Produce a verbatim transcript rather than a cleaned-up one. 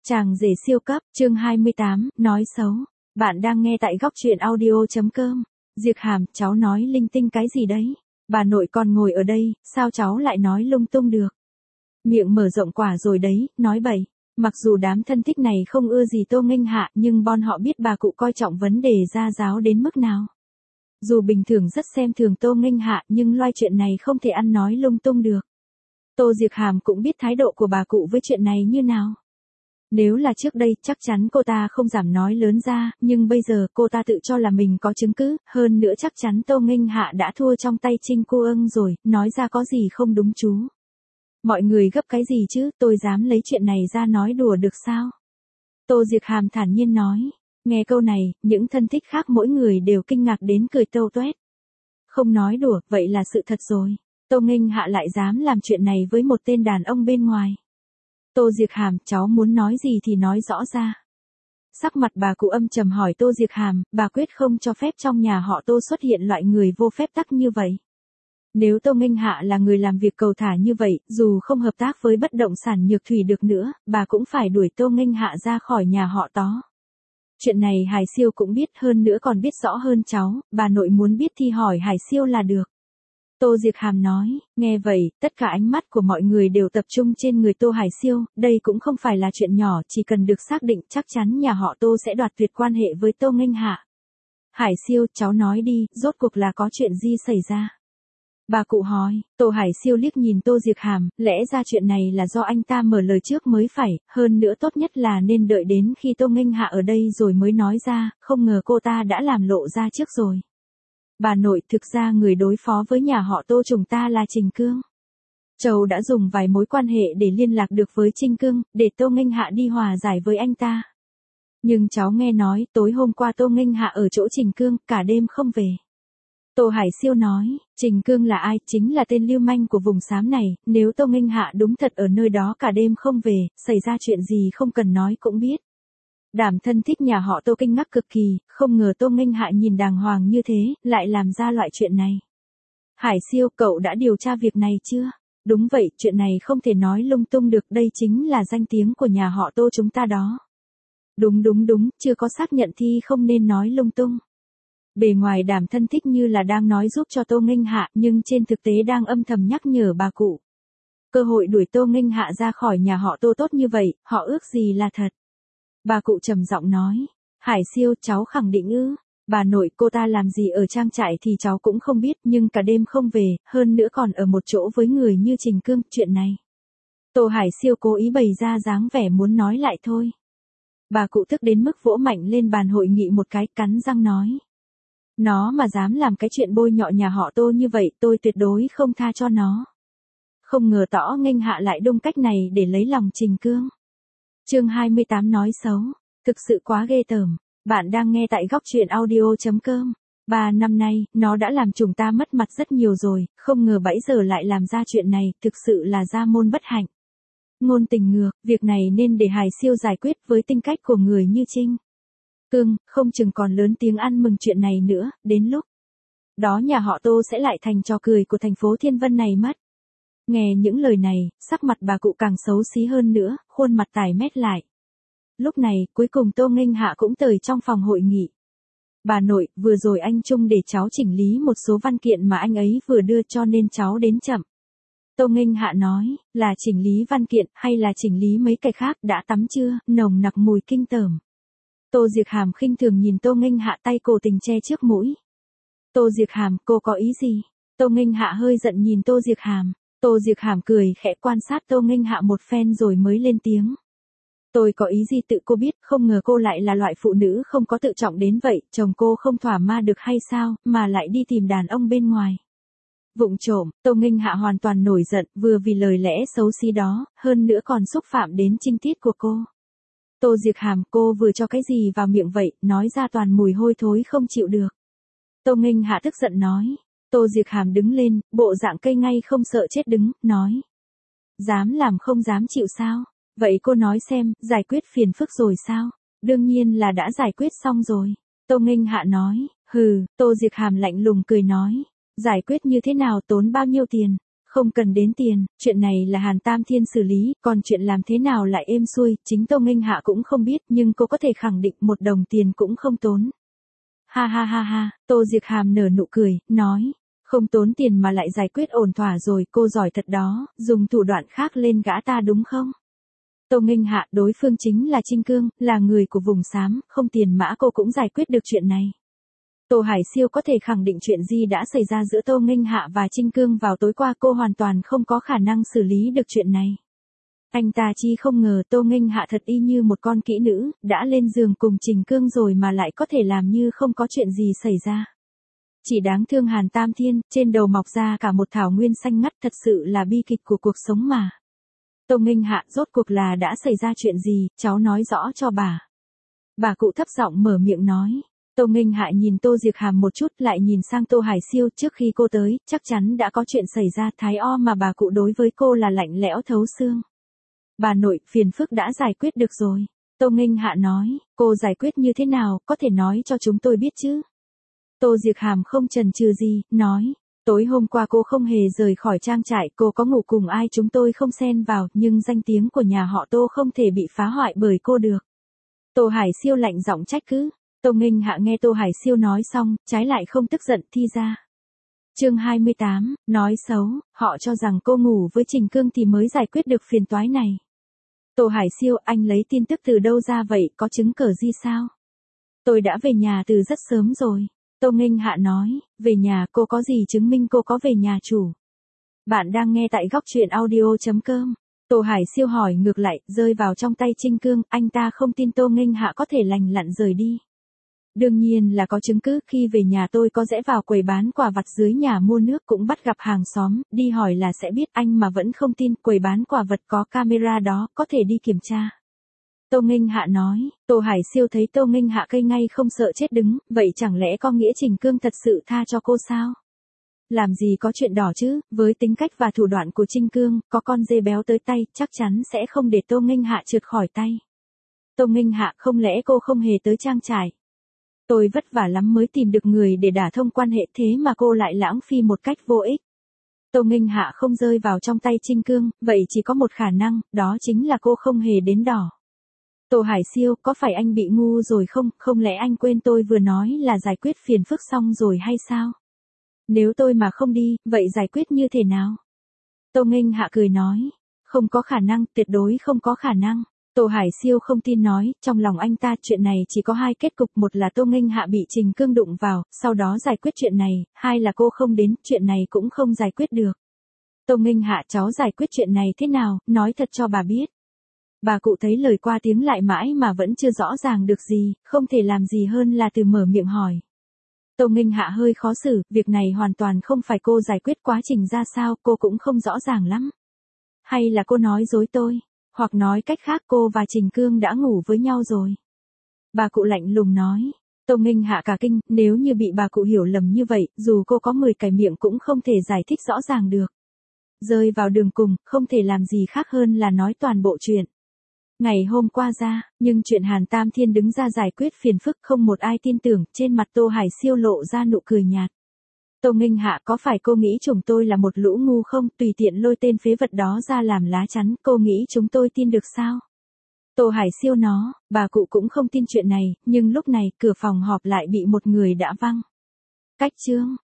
Chàng rể siêu cấp, chương hai mươi tám, nói xấu. Bạn đang nghe tại góc truyện audio.com. Diệp Hàm, cháu nói linh tinh cái gì đấy? Bà nội còn ngồi ở đây, sao cháu lại nói lung tung được? Miệng mở rộng quả rồi đấy, nói bậy. Mặc dù đám thân thích này không ưa gì Tô Nghênh Hạ, nhưng bọn họ biết bà cụ coi trọng vấn đề gia giáo đến mức nào. Dù bình thường rất xem thường Tô Nghênh Hạ, nhưng loài chuyện này không thể ăn nói lung tung được. Tô Diệp Hàm cũng biết thái độ của bà cụ với chuyện này như nào. Nếu là trước đây, chắc chắn cô ta không dám nói lớn ra, nhưng bây giờ cô ta tự cho là mình có chứng cứ, hơn nữa chắc chắn Tô Nghênh Hạ đã thua trong tay Trinh Cô Ưng rồi, nói ra có gì không đúng chú. Mọi người gấp cái gì chứ, tôi dám lấy chuyện này ra nói đùa được sao? Tô Diệp Hàm thản nhiên nói. Nghe câu này, những thân thích khác mỗi người đều kinh ngạc đến cười tâu toét. Không nói đùa, vậy là sự thật rồi. Tô Nghênh Hạ lại dám làm chuyện này với một tên đàn ông bên ngoài. Tô Diệp Hàm, cháu muốn nói gì thì nói rõ ra. Sắc mặt bà cụ âm trầm hỏi Tô Diệp Hàm, bà quyết không cho phép trong nhà họ Tô xuất hiện loại người vô phép tắc như vậy. Nếu Tô Nghênh Hạ là người làm việc cầu thả như vậy, dù không hợp tác với bất động sản Nhược Thủy được nữa, bà cũng phải đuổi Tô Nghênh Hạ ra khỏi nhà họ Tó. Chuyện này Hải Siêu cũng biết, hơn nữa còn biết rõ hơn cháu, bà nội muốn biết thì hỏi Hải Siêu là được. Tô Diệp Hàm nói, nghe vậy, tất cả ánh mắt của mọi người đều tập trung trên người Tô Hải Siêu, đây cũng không phải là chuyện nhỏ, chỉ cần được xác định chắc chắn nhà họ Tô sẽ đoạt tuyệt quan hệ với Tô Nghênh Hạ. Hải Siêu, cháu nói đi, rốt cuộc là có chuyện gì xảy ra? Bà cụ hỏi, Tô Hải Siêu liếc nhìn Tô Diệp Hàm, lẽ ra chuyện này là do anh ta mở lời trước mới phải, hơn nữa tốt nhất là nên đợi đến khi Tô Nghênh Hạ ở đây rồi mới nói ra, không ngờ cô ta đã làm lộ ra trước rồi. Bà nội, thực ra người đối phó với nhà họ Tô chúng ta là Trình Cương. Châu đã dùng vài mối quan hệ để liên lạc được với Trình Cương, để Tô Nghênh Hạ đi hòa giải với anh ta. Nhưng cháu nghe nói, tối hôm qua Tô Nghênh Hạ ở chỗ Trình Cương, cả đêm không về. Tô Hải Siêu nói, Trình Cương là ai? Chính là tên lưu manh của vùng xám này, nếu Tô Nghênh Hạ đúng thật ở nơi đó cả đêm không về, xảy ra chuyện gì không cần nói cũng biết. Đám thân thích nhà họ Tô kinh ngạc cực kỳ, không ngờ Tô Nghênh Hạ nhìn đàng hoàng như thế, lại làm ra loại chuyện này. Hải Siêu, cậu đã điều tra việc này chưa? Đúng vậy, chuyện này không thể nói lung tung được, đây chính là danh tiếng của nhà họ Tô chúng ta đó. Đúng đúng đúng, chưa có xác nhận thì không nên nói lung tung. Bề ngoài đám thân thích như là đang nói giúp cho Tô Nghênh Hạ, nhưng trên thực tế đang âm thầm nhắc nhở bà cụ. Cơ hội đuổi Tô Nghênh Hạ ra khỏi nhà họ Tô tốt như vậy, họ ước gì là thật. Bà cụ trầm giọng nói, Hải Siêu, cháu khẳng định ư? Bà nội, cô ta làm gì ở trang trại thì cháu cũng không biết, nhưng cả đêm không về, hơn nữa còn ở một chỗ với người như Trình Cương, chuyện này. Tô Hải Siêu cố ý bày ra dáng vẻ muốn nói lại thôi. Bà cụ tức đến mức vỗ mạnh lên bàn hội nghị một cái, cắn răng nói. Nó mà dám làm cái chuyện bôi nhọ nhà họ Tô như vậy, tôi tuyệt đối không tha cho nó. Không ngờ Tô Nghênh Hạ lại đung cách này để lấy lòng Trình Cương. Chương hai mươi tám, nói xấu. Thực sự quá ghê tởm. Bạn đang nghe tại góc truyện audio.com. Ba năm nay, nó đã làm chúng ta mất mặt rất nhiều rồi, không ngờ bấy giờ lại làm ra chuyện này, thực sự là gia môn bất hạnh. Ngôn tình ngược, việc này nên để Hải Siêu giải quyết với tính cách của người như Trinh Cương, không chừng còn lớn tiếng ăn mừng chuyện này nữa, đến lúc đó nhà họ Tô sẽ lại thành trò cười của thành phố Thiên Vân này mất. Nghe những lời này, sắc mặt bà cụ càng xấu xí hơn nữa, khuôn mặt tái mét lại. Lúc này, cuối cùng Tô Nghênh Hạ cũng tới trong phòng hội nghị. Bà nội, vừa rồi anh Trung để cháu chỉnh lý một số văn kiện mà anh ấy vừa đưa cho nên cháu đến chậm. Tô Nghênh Hạ nói, là chỉnh lý văn kiện hay là chỉnh lý mấy cái khác, đã tắm chưa, nồng nặc mùi kinh tởm. Tô Diệp Hàm khinh thường nhìn Tô Nghênh Hạ, tay cố tình che trước mũi. Tô Diệp Hàm, cô có ý gì? Tô Nghênh Hạ hơi giận nhìn Tô Diệp Hàm. Tô Diệp Hàm cười khẽ quan sát Tô Nghênh Hạ một phen rồi mới lên tiếng. Tôi có ý gì tự cô biết, không ngờ cô lại là loại phụ nữ không có tự trọng đến vậy, chồng cô không thỏa ma được hay sao, mà lại đi tìm đàn ông bên ngoài. Vụng trộm, Tô Nghênh Hạ hoàn toàn nổi giận, vừa vì lời lẽ xấu xí đó, hơn nữa còn xúc phạm đến trinh tiết của cô. Tô Diệp Hàm, cô vừa cho cái gì vào miệng vậy, nói ra toàn mùi hôi thối không chịu được. Tô Nghênh Hạ tức giận nói. Tô Diệp Hàm đứng lên, bộ dạng cây ngay không sợ chết đứng, nói. Dám làm không dám chịu sao? Vậy cô nói xem, giải quyết phiền phức rồi sao? Đương nhiên là đã giải quyết xong rồi. Tô Nghênh Hạ nói. Hừ, Tô Diệp Hàm lạnh lùng cười nói. Giải quyết như thế nào, tốn bao nhiêu tiền? Không cần đến tiền, chuyện này là Hàn Tam Thiên xử lý, còn chuyện làm thế nào lại êm xuôi, chính Tô Nghênh Hạ cũng không biết, nhưng cô có thể khẳng định một đồng tiền cũng không tốn. Ha ha ha ha, Tô Diệc Hàm nở nụ cười, nói, không tốn tiền mà lại giải quyết ổn thỏa rồi, cô giỏi thật đó, dùng thủ đoạn khác lên gã ta đúng không? Tô Nghênh Hạ, đối phương chính là Trinh Cương, là người của vùng xám, không tiền mã cô cũng giải quyết được chuyện này. Tô Hải Siêu có thể khẳng định chuyện gì đã xảy ra giữa Tô Nghênh Hạ và Trinh Cương vào tối qua, cô hoàn toàn không có khả năng xử lý được chuyện này. Anh ta chi không ngờ Tô Nghênh Hạ thật y như một con kỹ nữ, đã lên giường cùng Trình Cương rồi mà lại có thể làm như không có chuyện gì xảy ra. Chỉ đáng thương Hàn Tam Thiên, trên đầu mọc ra cả một thảo nguyên xanh ngắt, thật sự là bi kịch của cuộc sống mà. Tô Nghênh Hạ, rốt cuộc là đã xảy ra chuyện gì, cháu nói rõ cho bà. Bà cụ thấp giọng mở miệng nói. Tô Nghênh Hạ nhìn Tô Diệc Hàm một chút, lại nhìn sang Tô Hải Siêu, trước khi cô tới, chắc chắn đã có chuyện xảy ra, thái o mà bà cụ đối với cô là lạnh lẽo thấu xương. Bà nội, phiền phức đã giải quyết được rồi. Tô Nghênh Hạ nói, cô giải quyết như thế nào, có thể nói cho chúng tôi biết chứ. Tô Diệc Hàm không chần chừ gì, nói, tối hôm qua cô không hề rời khỏi trang trại, cô có ngủ cùng ai chúng tôi không xen vào, nhưng danh tiếng của nhà họ Tô không thể bị phá hoại bởi cô được. Tô Hải Siêu lạnh giọng trách cứ. Tô Nghênh Hạ nghe Tô Hải Siêu nói xong, trái lại không tức giận, thi ra. Chương hai mươi tám, nói xấu, họ cho rằng cô ngủ với Trình Cương thì mới giải quyết được phiền toái này. Tô Hải Siêu, anh lấy tin tức từ đâu ra vậy, có chứng cớ gì sao? Tôi đã về nhà từ rất sớm rồi. Tô Nghênh Hạ nói, về nhà, cô có gì chứng minh cô có về nhà chủ? Bạn đang nghe tại góc truyện audio chấm com. Tô Hải Siêu hỏi ngược lại, rơi vào trong tay Trinh Cương, anh ta không tin Tô Nghênh Hạ có thể lành lặn rời đi. Đương nhiên là có chứng cứ, khi về nhà tôi có rẽ vào quầy bán quà vặt dưới nhà mua nước, cũng bắt gặp hàng xóm, đi hỏi là sẽ biết, anh mà vẫn không tin, quầy bán quà vật có camera đó, có thể đi kiểm tra. Tô Nghênh Hạ nói. Tô Hải Siêu thấy Tô Nghênh Hạ cây ngay không sợ chết đứng, vậy chẳng lẽ có nghĩa Trình Cương thật sự tha cho cô sao? Làm gì có chuyện đỏ chứ, với tính cách và thủ đoạn của Trinh Cương, có con dê béo tới tay, chắc chắn sẽ không để Tô Nghênh Hạ trượt khỏi tay. Tô Nghênh Hạ, không lẽ cô không hề tới trang trại? Tôi vất vả lắm mới tìm được người để đả thông quan hệ, thế mà cô lại lãng phí một cách vô ích. Tô Nghênh Hạ không rơi vào trong tay Trinh Cương, vậy chỉ có một khả năng, đó chính là cô không hề đến đỏ. Tô Hải Siêu, có phải anh bị ngu rồi không, không lẽ anh quên tôi vừa nói là giải quyết phiền phức xong rồi hay sao? Nếu tôi mà không đi, vậy giải quyết như thế nào? Tô Nghênh Hạ cười nói, không có khả năng, tuyệt đối không có khả năng. Tô Hải Siêu không tin nói, trong lòng anh ta chuyện này chỉ có hai kết cục, một là Tô Nghênh Hạ bị Trình Cương đụng vào, sau đó giải quyết chuyện này, hai là cô không đến, chuyện này cũng không giải quyết được. Tô Nghênh Hạ, cháu giải quyết chuyện này thế nào, nói thật cho bà biết. Bà cụ thấy lời qua tiếng lại mãi mà vẫn chưa rõ ràng được gì, không thể làm gì hơn là từ mở miệng hỏi. Tô Nghênh Hạ hơi khó xử, việc này hoàn toàn không phải cô giải quyết, quá trình ra sao cô cũng không rõ ràng lắm. Hay là cô nói dối tôi, hoặc nói cách khác cô và Trình Cương đã ngủ với nhau rồi. Bà cụ lạnh lùng nói. Tô Nghênh Hạ cả kinh, nếu như bị bà cụ hiểu lầm như vậy, dù cô có mười cái miệng cũng không thể giải thích rõ ràng được. Rơi vào đường cùng, không thể làm gì khác hơn là nói toàn bộ chuyện. Ngày hôm qua ra, nhưng chuyện Hàn Tam Thiên đứng ra giải quyết phiền phức không một ai tin tưởng, trên mặt Tô Hải Siêu lộ ra nụ cười nhạt. Tô Nghênh Hạ, có phải cô nghĩ chúng tôi là một lũ ngu không, tùy tiện lôi tên phế vật đó ra làm lá chắn, cô nghĩ chúng tôi tin được sao? Tô Hải Siêu nó, bà cụ cũng không tin chuyện này, nhưng lúc này, cửa phòng họp lại bị một người đã văng. Cách chương.